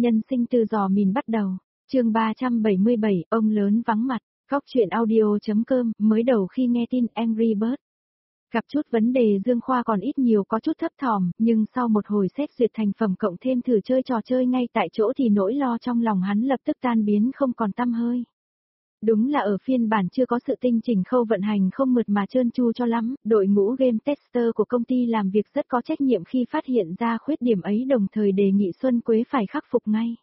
Nhân sinh từ giò mìn bắt đầu. Chương 377, ông lớn vắng mặt. Góc truyện audio.com, mới đầu khi nghe tin Angry Birds gặp chút vấn đề, Dương Khoa còn ít nhiều có chút thấp thỏm, nhưng sau một hồi xét duyệt thành phẩm cộng thêm thử chơi trò chơi ngay tại chỗ thì nỗi lo trong lòng hắn lập tức tan biến không còn tăm hơi. Đúng là ở phiên bản chưa có sự tinh chỉnh khâu vận hành không mượt mà trơn tru cho lắm, đội ngũ game tester của công ty làm việc rất có trách nhiệm khi phát hiện ra khuyết điểm ấy, đồng thời đề nghị Xuân Quế phải khắc phục ngay.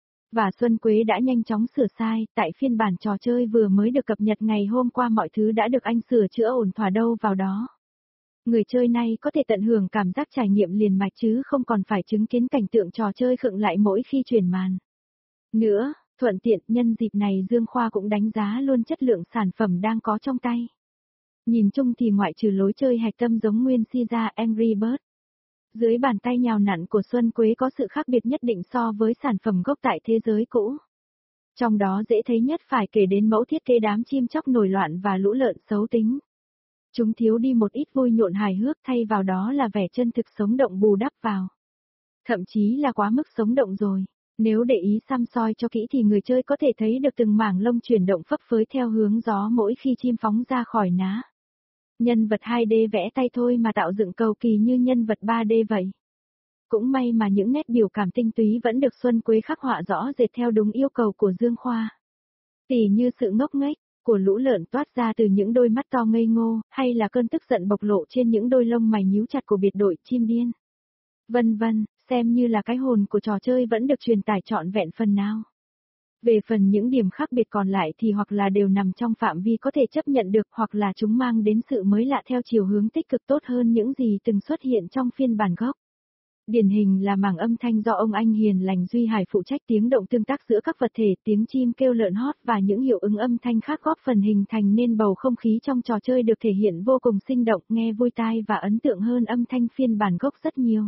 Và Xuân Quế đã nhanh chóng sửa sai, tại phiên bản trò chơi vừa mới được cập nhật ngày hôm qua mọi thứ đã được anh sửa chữa ổn thỏa đâu vào đó. Người chơi này có thể tận hưởng cảm giác trải nghiệm liền mạch chứ không còn phải chứng kiến cảnh tượng trò chơi khựng lại mỗi khi chuyển màn. Nữa, thuận tiện nhân dịp này Dương Khoa cũng đánh giá luôn chất lượng sản phẩm đang có trong tay. Nhìn chung thì ngoại trừ lối chơi hạch tâm giống nguyên si ra Angry Birds, dưới bàn tay nhào nặn của Xuân Quế có sự khác biệt nhất định so với sản phẩm gốc tại thế giới cũ. Trong đó dễ thấy nhất phải kể đến mẫu thiết kế đám chim chóc nổi loạn và lũ lợn xấu tính. Chúng thiếu đi một ít vui nhộn hài hước, thay vào đó là vẻ chân thực sống động bù đắp vào. Thậm chí là quá mức sống động rồi. Nếu để ý săm soi cho kỹ thì người chơi có thể thấy được từng mảng lông chuyển động phấp phới theo hướng gió mỗi khi chim phóng ra khỏi ná. Nhân vật 2D vẽ tay thôi mà tạo dựng cầu kỳ như nhân vật 3D vậy. Cũng may mà những nét biểu cảm tinh túy vẫn được Xuân Quế khắc họa rõ rệt theo đúng yêu cầu của Dương Khoa. Tỉ như sự ngốc nghếch của lũ lợn toát ra từ những đôi mắt to ngây ngô, hay là cơn tức giận bộc lộ trên những đôi lông mày nhíu chặt của biệt đội chim điên. Vân vân, xem như là cái hồn của trò chơi vẫn được truyền tải trọn vẹn phần nào. Về phần những điểm khác biệt còn lại thì hoặc là đều nằm trong phạm vi có thể chấp nhận được, hoặc là chúng mang đến sự mới lạ theo chiều hướng tích cực tốt hơn những gì từng xuất hiện trong phiên bản gốc. Điển hình là mảng âm thanh do ông anh hiền lành Duy Hải phụ trách, tiếng động tương tác giữa các vật thể, tiếng chim kêu lợn hót và những hiệu ứng âm thanh khác góp phần hình thành nên bầu không khí trong trò chơi được thể hiện vô cùng sinh động, nghe vui tai và ấn tượng hơn âm thanh phiên bản gốc rất nhiều.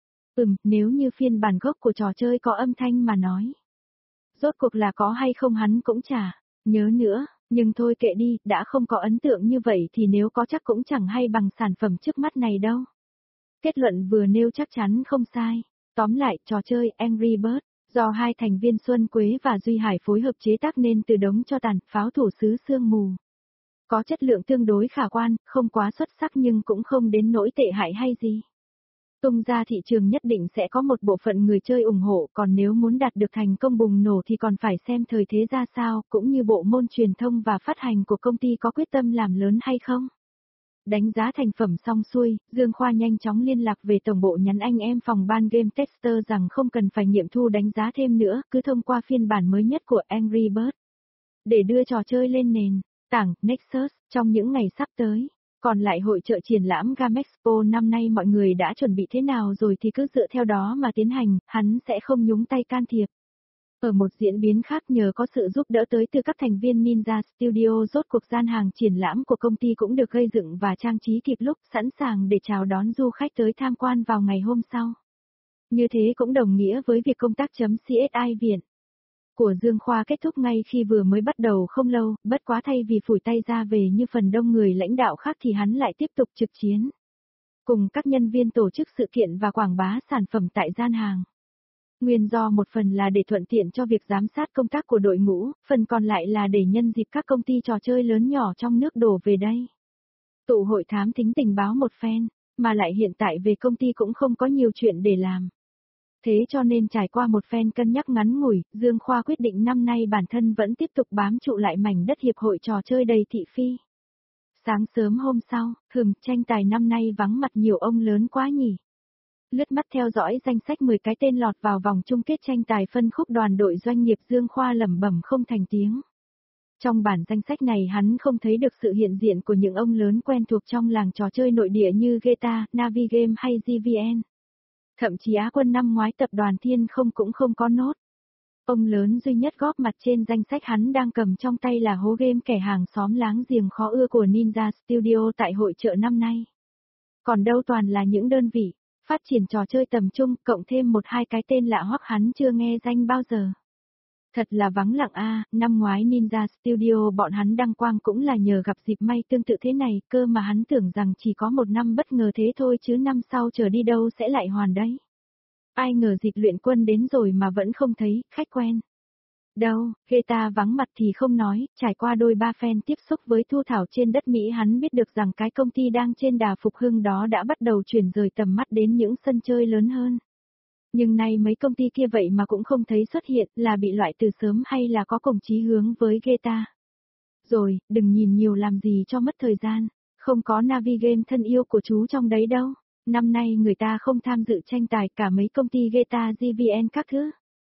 Nếu như phiên bản gốc của trò chơi có âm thanh mà nói, rốt cuộc là có hay không hắn cũng chả nhớ nữa, nhưng thôi kệ đi, đã không có ấn tượng như vậy thì nếu có chắc cũng chẳng hay bằng sản phẩm trước mắt này đâu. Kết luận vừa nêu chắc chắn không sai. Tóm lại, trò chơi Angry Birds, do hai thành viên Xuân Quế và Duy Hải phối hợp chế tác nên từ đống tro tàn, pháo thủ xứ sương mù. Có chất lượng tương đối khả quan, không quá xuất sắc nhưng cũng không đến nỗi tệ hại hay gì. Tung ra thị trường nhất định sẽ có một bộ phận người chơi ủng hộ, còn nếu muốn đạt được thành công bùng nổ thì còn phải xem thời thế ra sao, cũng như bộ môn truyền thông và phát hành của công ty có quyết tâm làm lớn hay không. Đánh giá thành phẩm xong xuôi, Dương Khoa nhanh chóng liên lạc về tổng bộ nhắn anh em phòng ban game tester rằng không cần phải nghiệm thu đánh giá thêm nữa, cứ thông qua phiên bản mới nhất của Angry Birds để đưa trò chơi lên nền tảng Nexus trong những ngày sắp tới. Còn lại hội chợ triển lãm Game Expo năm nay mọi người đã chuẩn bị thế nào rồi thì cứ dựa theo đó mà tiến hành, hắn sẽ không nhúng tay can thiệp. Ở một diễn biến khác, nhờ có sự giúp đỡ tới từ các thành viên Ninja Studio, rốt cuộc gian hàng triển lãm của công ty cũng được gây dựng và trang trí kịp lúc, sẵn sàng để chào đón du khách tới tham quan vào ngày hôm sau. Như thế cũng đồng nghĩa với việc công tác CSI viện của Dương Khoa kết thúc ngay khi vừa mới bắt đầu không lâu, bất quá thay vì phủi tay ra về như phần đông người lãnh đạo khác thì hắn lại tiếp tục trực chiến cùng các nhân viên tổ chức sự kiện và quảng bá sản phẩm tại gian hàng. Nguyên do một phần là để thuận tiện cho việc giám sát công tác của đội ngũ, phần còn lại là để nhân dịp các công ty trò chơi lớn nhỏ trong nước đổ về đây. Tụ hội thám thính tình báo một phen, mà lại hiện tại về công ty cũng không có nhiều chuyện để làm. Thế cho nên trải qua một phen cân nhắc ngắn ngủi, Dương Khoa quyết định năm nay bản thân vẫn tiếp tục bám trụ lại mảnh đất hiệp hội trò chơi đầy thị phi. Sáng sớm hôm sau, tranh tài năm nay vắng mặt nhiều ông lớn quá nhỉ. Lướt mắt theo dõi danh sách 10 cái tên lọt vào vòng chung kết tranh tài phân khúc đoàn đội doanh nghiệp, Dương Khoa lẩm bẩm không thành tiếng. Trong bản danh sách này hắn không thấy được sự hiện diện của những ông lớn quen thuộc trong làng trò chơi nội địa như Geta, Navigame hay GVN. Thậm chí Á quân năm ngoái tập đoàn Thiên Không cũng không có nốt. Ông lớn duy nhất góp mặt trên danh sách hắn đang cầm trong tay là hố game kẻ hàng xóm láng giềng khó ưa của Ninja Studio tại hội chợ năm nay. Còn đâu toàn là những đơn vị phát triển trò chơi tầm trung, cộng thêm một hai cái tên lạ hoắc hắn chưa nghe danh bao giờ. Thật là vắng lặng a, năm ngoái Ninja Studio bọn hắn đăng quang cũng là nhờ gặp dịp may tương tự thế này, cơ mà hắn tưởng rằng chỉ có một năm bất ngờ thế thôi chứ năm sau trở đi đâu sẽ lại hoàn đấy. Ai ngờ dịp luyện quân đến rồi mà vẫn không thấy, khách quen. Đâu, Geta vắng mặt thì không nói, trải qua đôi ba phen tiếp xúc với Thu Thảo trên đất Mỹ hắn biết được rằng cái công ty đang trên đà phục hưng đó đã bắt đầu chuyển rời tầm mắt đến những sân chơi lớn hơn. Nhưng nay mấy công ty kia vậy mà cũng không thấy xuất hiện, là bị loại từ sớm hay là có cùng chí hướng với Geta. Rồi, đừng nhìn nhiều làm gì cho mất thời gian, không có Navigame thân yêu của chú trong đấy đâu. Năm nay người ta không tham dự tranh tài cả mấy công ty Geta GVN các thứ.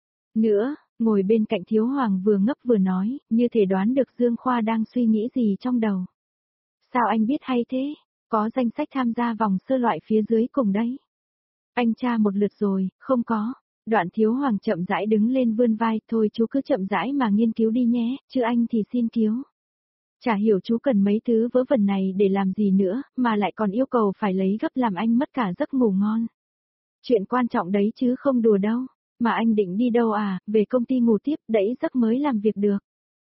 Nữa, ngồi bên cạnh Thiếu Hoàng vừa ngấp vừa nói, như thể đoán được Dương Khoa đang suy nghĩ gì trong đầu. Sao anh biết hay thế? Có danh sách tham gia vòng sơ loại phía dưới cùng đấy. Anh tra một lượt rồi, không có. Đoạn Thiếu Hoàng chậm rãi đứng lên vươn vai, thôi chú cứ chậm rãi mà nghiên cứu đi nhé, chứ anh thì xin cứu. Chả hiểu chú cần mấy thứ vớ vẩn này để làm gì nữa, mà lại còn yêu cầu phải lấy gấp làm anh mất cả giấc ngủ ngon. Chuyện quan trọng đấy chứ không đùa đâu. Mà anh định đi đâu à, về công ty ngủ tiếp, đẩy giấc mới làm việc được.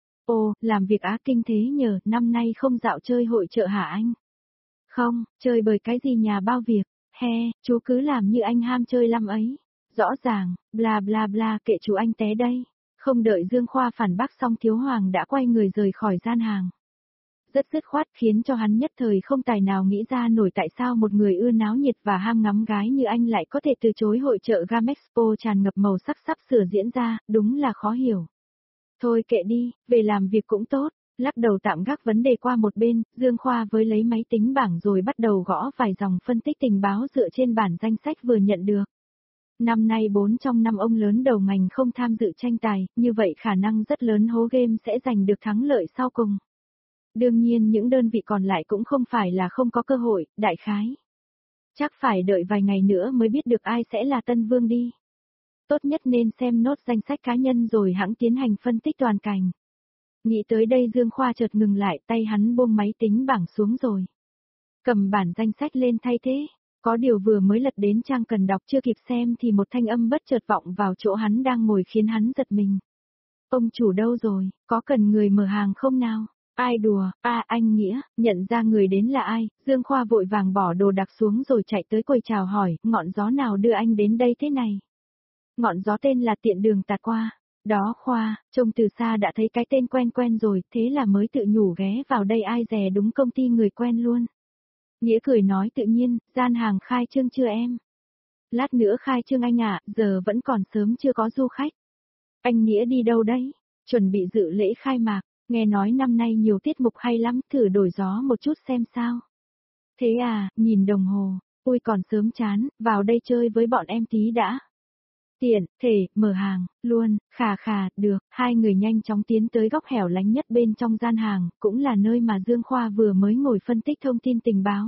Ồ, làm việc á kinh thế nhờ, năm nay không dạo chơi hội chợ hả anh? Không, chơi bời cái gì nhà bao việc, he, chú cứ làm như anh ham chơi lắm ấy. Rõ ràng, bla bla bla kệ chú anh té đây. Không đợi Dương Khoa phản bác xong Thiếu Hoàng đã quay người rời khỏi gian hàng. Rất dứt khoát khiến cho hắn nhất thời không tài nào nghĩ ra nổi tại sao một người ưa náo nhiệt và ham ngắm gái như anh lại có thể từ chối hội chợ Gamexpo tràn ngập màu sắc sắp sửa diễn ra, đúng là khó hiểu. Thôi kệ đi, về làm việc cũng tốt, lắc đầu tạm gác vấn đề qua một bên, Dương Khoa với lấy máy tính bảng rồi bắt đầu gõ vài dòng phân tích tình báo dựa trên bản danh sách vừa nhận được. Năm nay 4 trong 5 ông lớn đầu ngành không tham dự tranh tài, như vậy khả năng rất lớn hố game sẽ giành được thắng lợi sau cùng. Đương nhiên những đơn vị còn lại cũng không phải là không có cơ hội, đại khái. Chắc phải đợi vài ngày nữa mới biết được ai sẽ là Tân Vương đi. Tốt nhất nên xem nốt danh sách cá nhân rồi hãng tiến hành phân tích toàn cảnh. Nghĩ tới đây Dương Khoa chợt ngừng lại, tay hắn buông máy tính bảng xuống rồi. Cầm bản danh sách lên thay thế. Có điều vừa mới lật đến trang cần đọc chưa kịp xem thì một thanh âm bất chợt vọng vào chỗ hắn đang ngồi khiến hắn giật mình. Ông chủ đâu rồi, có cần người mở hàng không nào? Ai đùa, anh Nghĩa, nhận ra người đến là ai, Dương Khoa vội vàng bỏ đồ đạc xuống rồi chạy tới quầy chào hỏi, ngọn gió nào đưa anh đến đây thế này? Ngọn gió tên là Tiện Đường tạt qua. Đó Khoa, trông từ xa đã thấy cái tên quen quen rồi, thế là mới tự nhủ ghé vào đây ai dè đúng công ty người quen luôn. Nghĩa cười nói tự nhiên, gian hàng khai trương chưa em? Lát nữa khai trương anh ạ, giờ vẫn còn sớm chưa có du khách. Anh Nghĩa đi đâu đấy? Chuẩn bị dự lễ khai mạc. Nghe nói năm nay nhiều tiết mục hay lắm, thử đổi gió một chút xem sao. Thế à, nhìn đồng hồ, ui còn sớm chán, vào đây chơi với bọn em tí đã. Tiện, thể, mở hàng, luôn, khà, được, hai người nhanh chóng tiến tới góc hẻo lánh nhất bên trong gian hàng, cũng là nơi mà Dương Khoa vừa mới ngồi phân tích thông tin tình báo.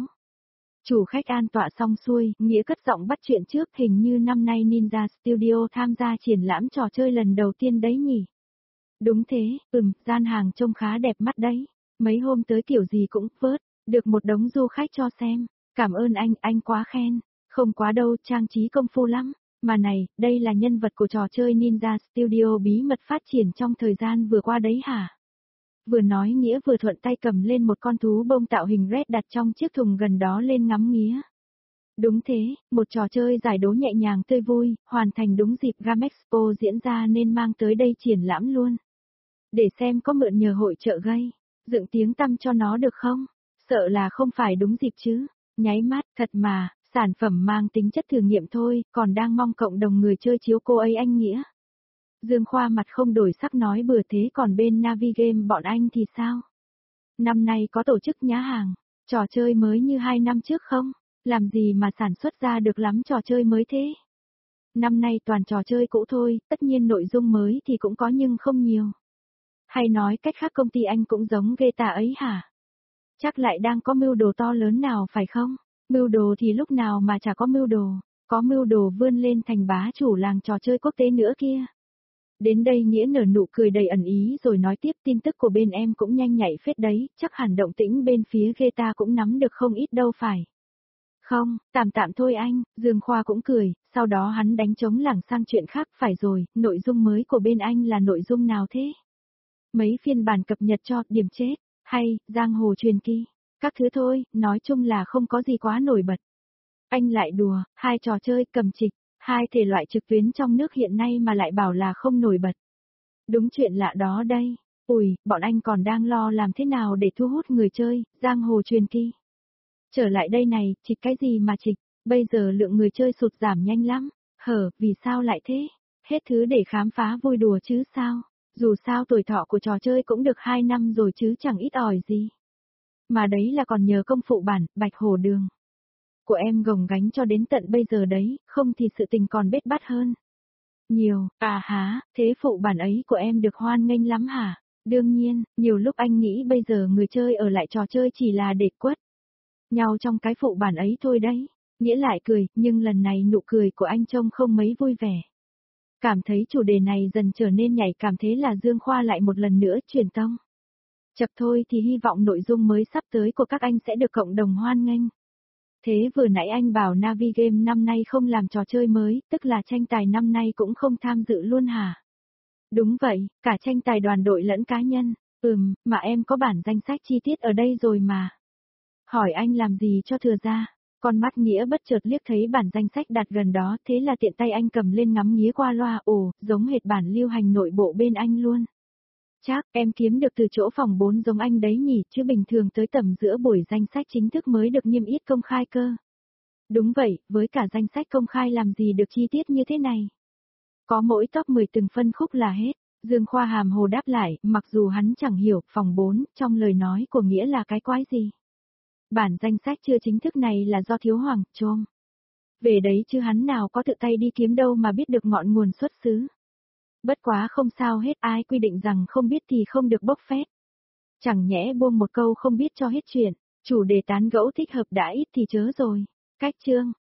Chủ khách an tọa xong xuôi, Nghĩa cất giọng bắt chuyện trước, hình như năm nay Ninja Studio tham gia triển lãm trò chơi lần đầu tiên đấy nhỉ. Đúng thế, gian hàng trông khá đẹp mắt đấy. Mấy hôm tới kiểu gì cũng vớt, được một đống du khách cho xem. Cảm ơn anh quá khen. Không quá đâu, trang trí công phu lắm. Mà này, đây là nhân vật của trò chơi Ninja Studio bí mật phát triển trong thời gian vừa qua đấy hả? Vừa nói Nghĩa vừa thuận tay cầm lên một con thú bông tạo hình red đặt trong chiếc thùng gần đó lên ngắm Nghĩa. Đúng thế, một trò chơi giải đố nhẹ nhàng tươi vui, hoàn thành đúng dịp Gamexpo diễn ra nên mang tới đây triển lãm luôn. Để xem có mượn nhờ hội chợ gây, dựng tiếng tăm cho nó được không? Sợ là không phải đúng dịp chứ. Nháy mắt, thật mà, sản phẩm mang tính chất thử nghiệm thôi, còn đang mong cộng đồng người chơi chiếu cô ấy anh Nghĩa. Dương Khoa mặt không đổi sắc nói bừa thế còn bên Navigame bọn anh thì sao? Năm nay có tổ chức nhá hàng, trò chơi mới như 2 năm trước không? Làm gì mà sản xuất ra được lắm trò chơi mới thế? Năm nay toàn trò chơi cũ thôi, tất nhiên nội dung mới thì cũng có nhưng không nhiều. Hay nói cách khác công ty anh cũng giống Geta ấy hả? Chắc lại đang có mưu đồ to lớn nào phải không? Mưu đồ thì lúc nào mà chả có mưu đồ, có mưu đồ vươn lên thành bá chủ làng trò chơi quốc tế nữa kia. Đến đây Nghĩa nở nụ cười đầy ẩn ý rồi nói tiếp tin tức của bên em cũng nhanh nhạy phết đấy, chắc hẳn động tĩnh bên phía Geta cũng nắm được không ít đâu phải. Không, tạm thôi anh, Dương Khoa cũng cười, sau đó hắn đánh trống lảng sang chuyện khác phải rồi, nội dung mới của bên anh là nội dung nào thế? Mấy phiên bản cập nhật cho điểm chết, hay, giang hồ truyền kỳ, các thứ thôi, nói chung là không có gì quá nổi bật. Anh lại đùa, hai trò chơi cầm trịch, Hai thể loại trực tuyến trong nước hiện nay mà lại bảo là không nổi bật. Đúng chuyện lạ đó đây. Ủi, bọn anh còn đang lo làm thế nào để thu hút người chơi, giang hồ truyền kỳ. Trở lại đây này, trịch cái gì mà trịch, bây giờ lượng người chơi sụt giảm nhanh lắm. Vì sao lại thế? Hết thứ để khám phá vui đùa chứ sao? Dù sao tuổi thọ của trò chơi cũng được 2 năm rồi chứ chẳng ít ỏi gì. Mà đấy là còn nhờ công phụ bản, Bạch Hổ Đường của em gồng gánh cho đến tận bây giờ đấy, không thì sự tình còn bết bát hơn. Nhiều, thế phụ bản ấy của em được hoan nghênh lắm hả? Đương nhiên, nhiều lúc anh nghĩ bây giờ người chơi ở lại trò chơi chỉ là để quất nhau trong cái phụ bản ấy thôi đấy. Nghĩa lại cười, nhưng lần này nụ cười của anh trông không mấy vui vẻ. Cảm thấy chủ đề này dần trở nên nhạy cảm, thế là Dương Khoa lại một lần nữa truyền tông. Chập thôi thì hy vọng nội dung mới sắp tới của các anh sẽ được cộng đồng hoan nghênh. Thế vừa nãy anh bảo Navi Game năm nay không làm trò chơi mới, tức là tranh tài năm nay cũng không tham dự luôn hả? Đúng vậy, cả tranh tài đoàn đội lẫn cá nhân. Mà em có bản danh sách chi tiết ở đây rồi mà. Hỏi anh làm gì cho thừa ra. Con mắt Nghĩa bất chợt liếc thấy bản danh sách đặt gần đó, thế là tiện tay anh cầm lên ngắm nghía qua loa, giống hệt bản lưu hành nội bộ bên anh luôn. Chắc, em kiếm được từ chỗ phòng 4 giống anh đấy nhỉ, chứ bình thường tới tầm giữa buổi danh sách chính thức mới được niêm yết công khai cơ. Đúng vậy, với cả danh sách công khai làm gì được chi tiết như thế này. Có mỗi top 10 từng phân khúc là hết. Dương Khoa hàm hồ đáp lại, mặc dù hắn chẳng hiểu, phòng 4, trong lời nói của Nghĩa là cái quái gì. Bản danh sách chưa chính thức này là do Thiếu Hoàng, Trôm. Về đấy chứ hắn nào có tự tay đi kiếm đâu mà biết được ngọn nguồn xuất xứ. Bất quá không sao hết, ai quy định rằng không biết thì không được bốc phét. Chẳng nhẽ buông một câu không biết cho hết chuyện, chủ đề tán gẫu thích hợp đã ít thì chớ rồi. Cách chương.